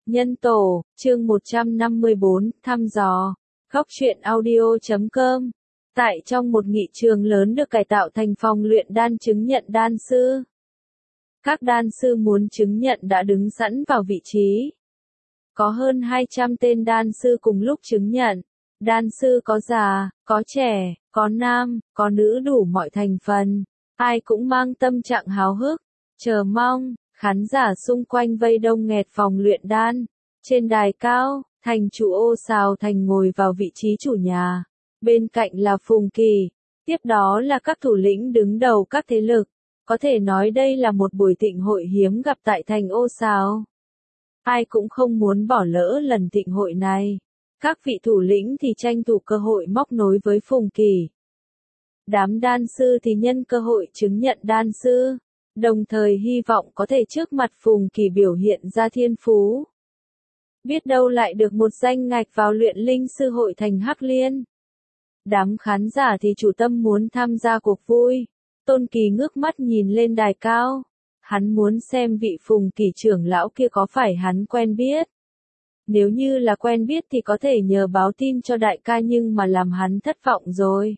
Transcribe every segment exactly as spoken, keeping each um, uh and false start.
Nhân tổ, chương một trăm năm mươi bốn, thăm dò. Góc truyện audio chấm com. Tại trong một nghị trường lớn được cải tạo thành phòng luyện đan chứng nhận đan sư. Các đan sư muốn chứng nhận đã đứng sẵn vào vị trí. Có hơn hai trăm tên đan sư cùng lúc chứng nhận. Đan sư có già, có trẻ, có nam, có nữ đủ mọi thành phần. Ai cũng mang tâm trạng háo hức, chờ mong. Khán giả xung quanh vây đông nghẹt phòng luyện đan. Trên đài cao, thành chủ Ô Sào Thành ngồi vào vị trí chủ nhà. Bên cạnh là Phùng Kỳ. Tiếp đó là các thủ lĩnh đứng đầu các thế lực. Có thể nói đây là một buổi tịnh hội hiếm gặp tại thành Ô Sào. Ai cũng không muốn bỏ lỡ lần tịnh hội này. Các vị thủ lĩnh thì tranh thủ cơ hội móc nối với Phùng Kỳ. Đám đan sư thì nhân cơ hội chứng nhận đan sư. Đồng thời hy vọng có thể trước mặt Phùng Kỳ biểu hiện ra thiên phú. Biết đâu lại được một danh ngạch vào luyện linh sư hội thành Hắc Liên. Đám khán giả thì chủ tâm muốn tham gia cuộc vui. Tôn Kỳ ngước mắt nhìn lên đài cao. Hắn muốn xem vị Phùng Kỳ trưởng lão kia có phải hắn quen biết. Nếu như là quen biết thì có thể nhờ báo tin cho đại ca, nhưng mà làm hắn thất vọng rồi.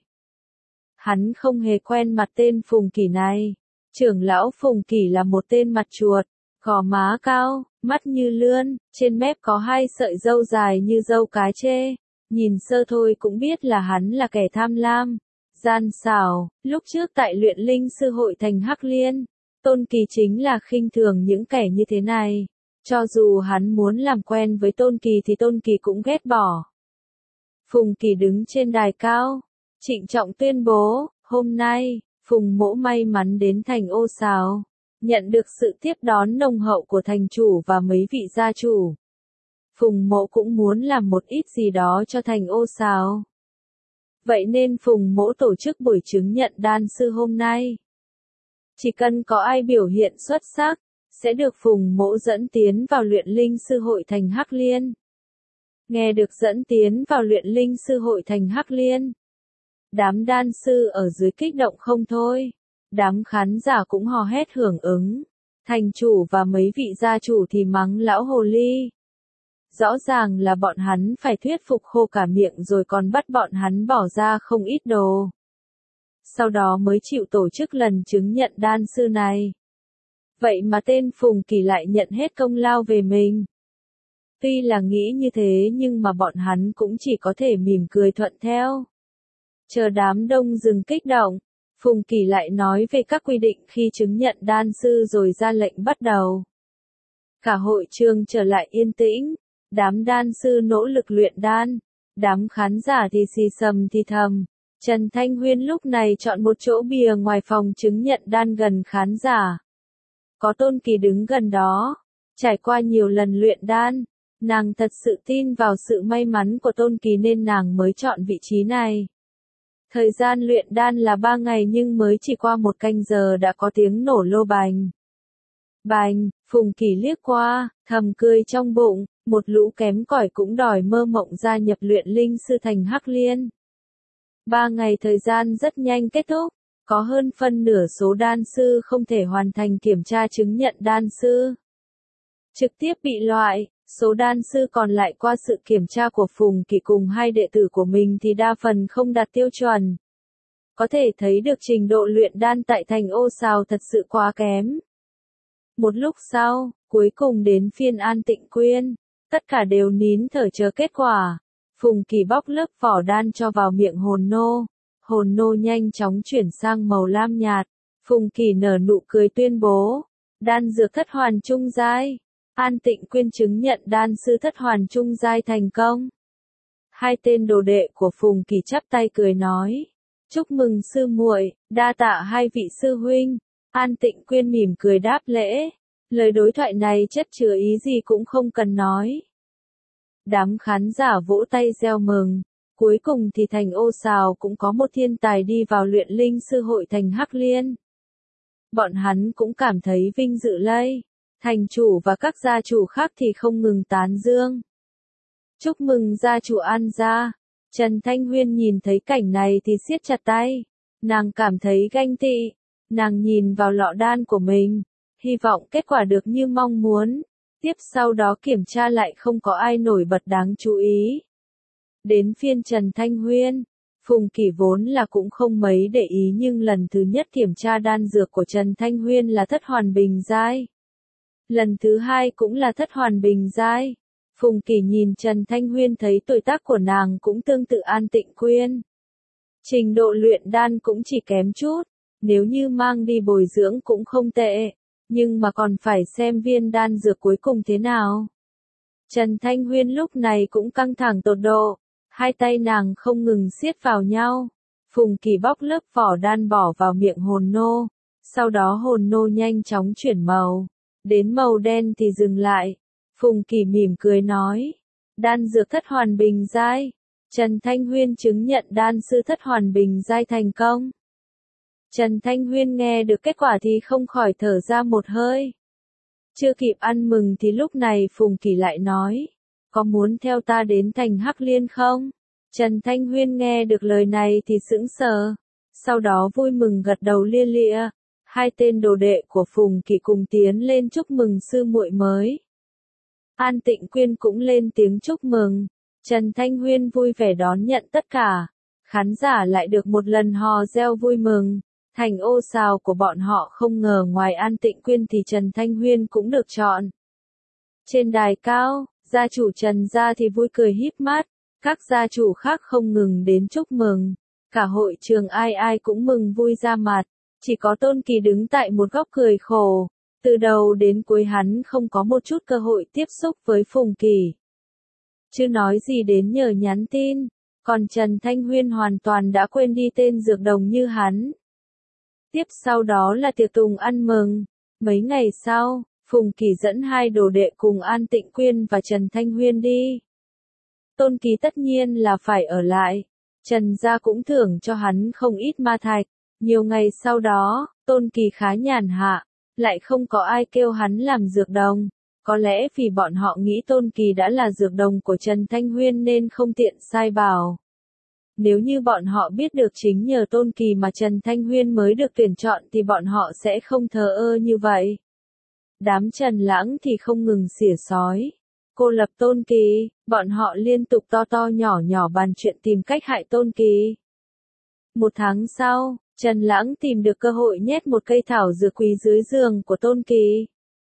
Hắn không hề quen mặt tên Phùng Kỳ này. Trưởng lão Phùng Kỳ là một tên mặt chuột, gò má cao, mắt như lươn, trên mép có hai sợi râu dài như râu cá trê. Nhìn sơ thôi cũng biết là hắn là kẻ tham lam, gian xảo. Lúc trước tại luyện linh sư hội thành Hắc Liên, Tôn Kỳ chính là khinh thường những kẻ như thế này. Cho dù hắn muốn làm quen với Tôn Kỳ thì Tôn Kỳ cũng ghét bỏ. Phùng Kỳ đứng trên đài cao, trịnh trọng tuyên bố, hôm nay, Phùng Mỗ may mắn đến thành Ô Sào, nhận được sự tiếp đón nồng hậu của thành chủ và mấy vị gia chủ. Phùng Mỗ cũng muốn làm một ít gì đó cho thành Ô Sào. Vậy nên Phùng Mỗ tổ chức buổi chứng nhận đan sư hôm nay. Chỉ cần có ai biểu hiện xuất sắc, sẽ được Phùng Mỗ dẫn tiến vào luyện linh sư hội thành Hắc Liên. Nghe được dẫn tiến vào luyện linh sư hội thành Hắc Liên. Đám đan sư ở dưới kích động không thôi. Đám khán giả cũng hò hét hưởng ứng. Thành chủ và mấy vị gia chủ thì mắng lão hồ ly. Rõ ràng là bọn hắn phải thuyết phục khô cả miệng rồi còn bắt bọn hắn bỏ ra không ít đồ. Sau đó mới chịu tổ chức lần chứng nhận đan sư này. Vậy mà tên Phùng Kỳ lại nhận hết công lao về mình. Tuy là nghĩ như thế nhưng mà bọn hắn cũng chỉ có thể mỉm cười thuận theo. Chờ đám đông dừng kích động, Phùng Kỳ lại nói về các quy định khi chứng nhận đan sư rồi ra lệnh bắt đầu. Cả hội trường trở lại yên tĩnh, đám đan sư nỗ lực luyện đan, đám khán giả thì xì xầm thì thầm. Trần Thanh Huyên lúc này chọn một chỗ bìa ngoài phòng chứng nhận đan gần khán giả. Có Tôn Kỳ đứng gần đó, trải qua nhiều lần luyện đan, nàng thật sự tin vào sự may mắn của Tôn Kỳ nên nàng mới chọn vị trí này. Thời gian luyện đan là ba ngày nhưng mới chỉ qua một canh giờ đã có tiếng nổ lô bành. Bành, Phùng Kỳ liếc qua, thầm cười trong bụng, một lũ kém cỏi cũng đòi mơ mộng gia nhập luyện linh sư thành Hắc Liên. Ba ngày thời gian rất nhanh kết thúc, có hơn phân nửa số đan sư không thể hoàn thành kiểm tra chứng nhận đan sư. Trực tiếp bị loại. Số đan sư còn lại qua sự kiểm tra của Phùng Kỳ cùng hai đệ tử của mình thì đa phần không đạt tiêu chuẩn. Có thể thấy được trình độ luyện đan tại thành Ô Sào thật sự quá kém. Một lúc sau, cuối cùng đến phiên An Tịnh Quyên, tất cả đều nín thở chờ kết quả. Phùng Kỳ bóc lớp vỏ đan cho vào miệng hồn nô. Hồn nô nhanh chóng chuyển sang màu lam nhạt. Phùng Kỳ nở nụ cười tuyên bố, đan dược thất hoàn trung giai. An Tịnh Quyên chứng nhận đan sư thất hoàn trung giai thành công. Hai tên đồ đệ của Phùng Kỳ chắp tay cười nói, chúc mừng sư muội, đa tạ hai vị sư huynh. An Tịnh Quyên mỉm cười đáp lễ, lời đối thoại này chất chứa ý gì cũng không cần nói. Đám khán giả vỗ tay reo mừng, cuối cùng thì thành Ô Sào cũng có một thiên tài đi vào luyện linh sư hội thành Hắc Liên. Bọn hắn cũng cảm thấy vinh dự lây. Thành chủ và các gia chủ khác thì không ngừng tán dương. Chúc mừng gia chủ An gia. Trần Thanh Huyên nhìn thấy cảnh này thì siết chặt tay. Nàng cảm thấy ganh tị. Nàng nhìn vào lọ đan của mình. Hy vọng kết quả được như mong muốn. Tiếp sau đó kiểm tra lại không có ai nổi bật đáng chú ý. Đến phiên Trần Thanh Huyên, Phùng Kỳ vốn là cũng không mấy để ý nhưng lần thứ nhất kiểm tra đan dược của Trần Thanh Huyên là thất hoàn bình giai. Lần thứ hai cũng là thất hoàn bình giai. Phùng Kỳ nhìn Trần Thanh Huyên thấy tuổi tác của nàng cũng tương tự An Tịnh Quyên. Trình độ luyện đan cũng chỉ kém chút, nếu như mang đi bồi dưỡng cũng không tệ, nhưng mà còn phải xem viên đan dược cuối cùng thế nào. Trần Thanh Huyên lúc này cũng căng thẳng tột độ, hai tay nàng không ngừng siết vào nhau. Phùng Kỳ bóc lớp vỏ đan bỏ vào miệng hồn nô, sau đó hồn nô nhanh chóng chuyển màu, đến màu đen thì dừng lại. Phùng Kỳ mỉm cười nói, đan dược thất hoàn bình giai. Trần Thanh Huyên chứng nhận đan sư thất hoàn bình giai thành công. Trần Thanh Huyên nghe được kết quả thì không khỏi thở ra một hơi. Chưa kịp ăn mừng thì lúc này Phùng Kỳ lại nói, có muốn theo ta đến thành Hắc Liên không? Trần Thanh Huyên nghe được lời này thì sững sờ, sau đó vui mừng gật đầu lia lịa. Hai tên đồ đệ của Phùng Kỳ cùng tiến lên chúc mừng sư muội mới. An Tịnh Quyên cũng lên tiếng chúc mừng. Trần Thanh Huyên vui vẻ đón nhận tất cả. Khán giả lại được một lần hò reo vui mừng. Thành ô xào của bọn họ không ngờ ngoài An Tịnh Quyên thì Trần Thanh Huyên cũng được chọn. Trên đài cao, gia chủ Trần gia thì vui cười híp mắt. Các gia chủ khác không ngừng đến chúc mừng. Cả hội trường ai ai cũng mừng vui ra mặt. Chỉ có Tôn Kỳ đứng tại một góc cười khổ. Từ đầu đến cuối hắn không có một chút cơ hội tiếp xúc với Phùng Kỳ. Chứ nói gì đến nhờ nhắn tin. Còn Trần Thanh Huyên hoàn toàn đã quên đi tên dược đồng như hắn. Tiếp sau đó là tiệc tùng ăn mừng. Mấy ngày sau, Phùng Kỳ dẫn hai đồ đệ cùng An Tịnh Quyên và Trần Thanh Huyên đi. Tôn Kỳ tất nhiên là phải ở lại. Trần gia cũng thưởng cho hắn không ít ma thạch. Nhiều ngày sau đó, Tôn Kỳ khá nhàn hạ, lại không có ai kêu hắn làm dược đồng. Có lẽ vì bọn họ nghĩ Tôn Kỳ đã là dược đồng của Trần Thanh Huyên nên không tiện sai bảo. Nếu như bọn họ biết được chính nhờ Tôn Kỳ mà Trần Thanh Huyên mới được tuyển chọn thì bọn họ sẽ không thờ ơ như vậy. Đám Trần Lãng thì không ngừng xỉa sói. Cô lập Tôn Kỳ, bọn họ liên tục to to nhỏ nhỏ bàn chuyện tìm cách hại Tôn Kỳ. Một tháng sau, Trần Lãng tìm được cơ hội nhét một cây thảo dược quý dưới giường của Tôn Kỳ.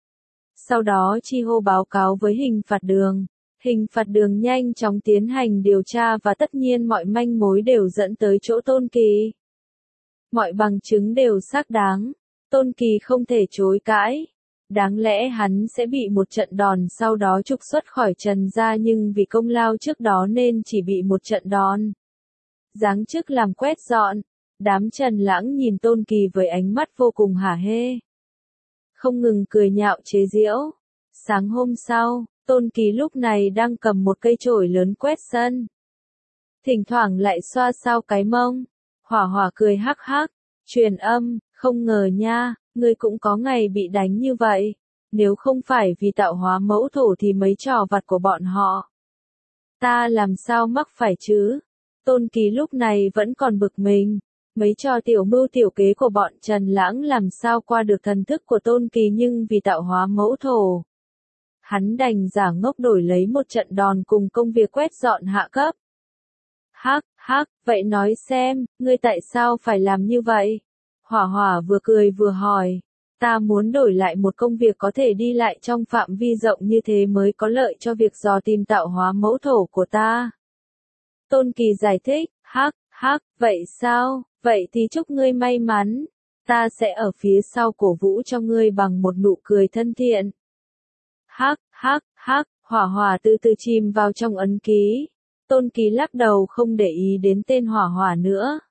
Sau đó chi hô báo cáo với hình phạt đường. Hình phạt đường nhanh chóng tiến hành điều tra và tất nhiên mọi manh mối đều dẫn tới chỗ Tôn Kỳ. Mọi bằng chứng đều xác đáng. Tôn Kỳ không thể chối cãi. Đáng lẽ hắn sẽ bị một trận đòn sau đó trục xuất khỏi Trần gia nhưng vì công lao trước đó nên chỉ bị một trận đòn. Giáng chức làm quét dọn. Đám Trần Lãng nhìn Tôn Kỳ với ánh mắt vô cùng hả hê. Không ngừng cười nhạo chế giễu. Sáng hôm sau, Tôn Kỳ lúc này đang cầm một cây chổi lớn quét sân. Thỉnh thoảng lại xoa sau cái mông. Hỏa Hỏa cười hắc hắc, truyền âm, không ngờ nha, ngươi cũng có ngày bị đánh như vậy. Nếu không phải vì tạo hóa mẫu thổ thì mấy trò vặt của bọn họ. Ta làm sao mắc phải chứ? Tôn Kỳ lúc này vẫn còn bực mình. Mấy trò tiểu mưu tiểu kế của bọn Trần Lãng làm sao qua được thần thức của Tôn Kỳ nhưng vì tạo hóa mẫu thổ. Hắn đành giả ngốc đổi lấy một trận đòn cùng công việc quét dọn hạ cấp. Hắc, hắc, vậy nói xem, ngươi tại sao phải làm như vậy? Hỏa Hỏa vừa cười vừa hỏi. Ta muốn đổi lại một công việc có thể đi lại trong phạm vi rộng như thế mới có lợi cho việc dò tìm tạo hóa mẫu thổ của ta. Tôn Kỳ giải thích, hắc, hắc, vậy sao? Vậy thì chúc ngươi may mắn. Ta sẽ ở phía sau cổ vũ cho ngươi bằng một nụ cười thân thiện. Hắc, hắc, hắc, Hỏa Hỏa từ từ chìm vào trong ấn ký. Tôn Kỳ lắc đầu không để ý đến tên Hỏa Hỏa nữa.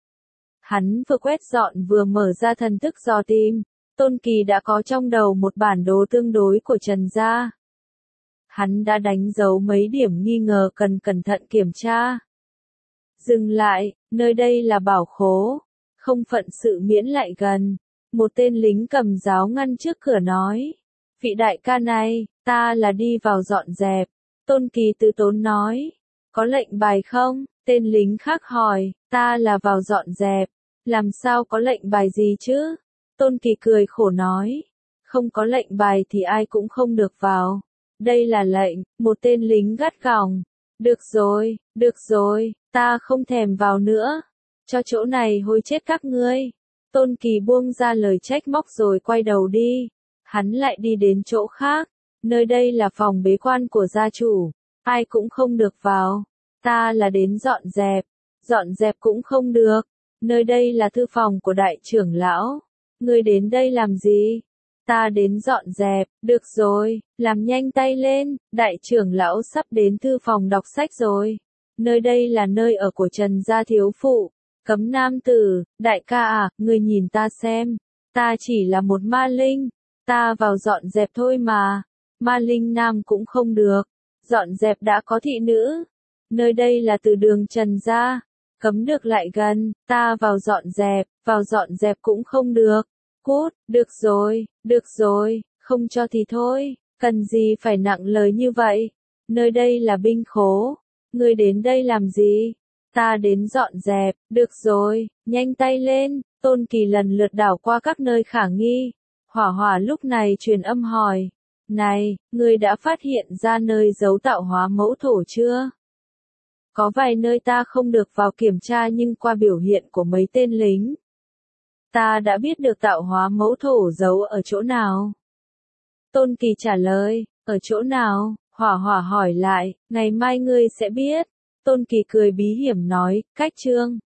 Hắn vừa quét dọn vừa mở ra thần thức dò tìm. Tôn Kỳ đã có trong đầu một bản đồ tương đối của Trần gia. Hắn đã đánh dấu mấy điểm nghi ngờ cần cẩn thận kiểm tra. Dừng lại, nơi đây là bảo khố. Không phận sự miễn lại gần. Một tên lính cầm giáo ngăn trước cửa nói. Vị đại ca này, ta là đi vào dọn dẹp. Tôn Kỳ tự tốn nói. Có lệnh bài không? Tên lính khác hỏi. Ta là vào dọn dẹp. Làm sao có lệnh bài gì chứ? Tôn Kỳ cười khổ nói. Không có lệnh bài thì ai cũng không được vào. Đây là lệnh, một tên lính gắt gỏng. Được rồi, được rồi, ta không thèm vào nữa. Cho chỗ này hôi chết các ngươi. Tôn Kỳ buông ra lời trách móc rồi quay đầu đi. Hắn lại đi đến chỗ khác. Nơi đây là phòng bế quan của gia chủ. Ai cũng không được vào. Ta là đến dọn dẹp. Dọn dẹp cũng không được. Nơi đây là thư phòng của đại trưởng lão. Ngươi đến đây làm gì? Ta đến dọn dẹp. Được rồi, làm nhanh tay lên. Đại trưởng lão sắp đến thư phòng đọc sách rồi. Nơi đây là nơi ở của Trần gia thiếu phụ. Cấm nam tử, đại ca à, ngươi nhìn ta xem. Ta chỉ là một ma linh. Ta vào dọn dẹp thôi mà. Ma linh nam cũng không được. Dọn dẹp đã có thị nữ. Nơi đây là từ đường Trần gia. Cấm được lại gần, ta vào dọn dẹp, vào dọn dẹp cũng không được. Cút, được rồi, được rồi, không cho thì thôi, cần gì phải nặng lời như vậy. Nơi đây là binh khố. Ngươi đến đây làm gì? Ta đến dọn dẹp, được rồi, nhanh tay lên. Tôn Kỳ lần lượt đảo qua các nơi khả nghi. Hỏa Hỏa lúc này truyền âm hỏi. Này, ngươi đã phát hiện ra nơi giấu tạo hóa mẫu thổ chưa? Có vài nơi ta không được vào kiểm tra nhưng qua biểu hiện của mấy tên lính, ta đã biết được tạo hóa mẫu thổ giấu ở chỗ nào. Tôn Kỳ trả lời, ở chỗ nào? Hỏa Hỏa hỏi lại, ngày mai ngươi sẽ biết. Tôn Kỳ cười bí hiểm nói, cách chương.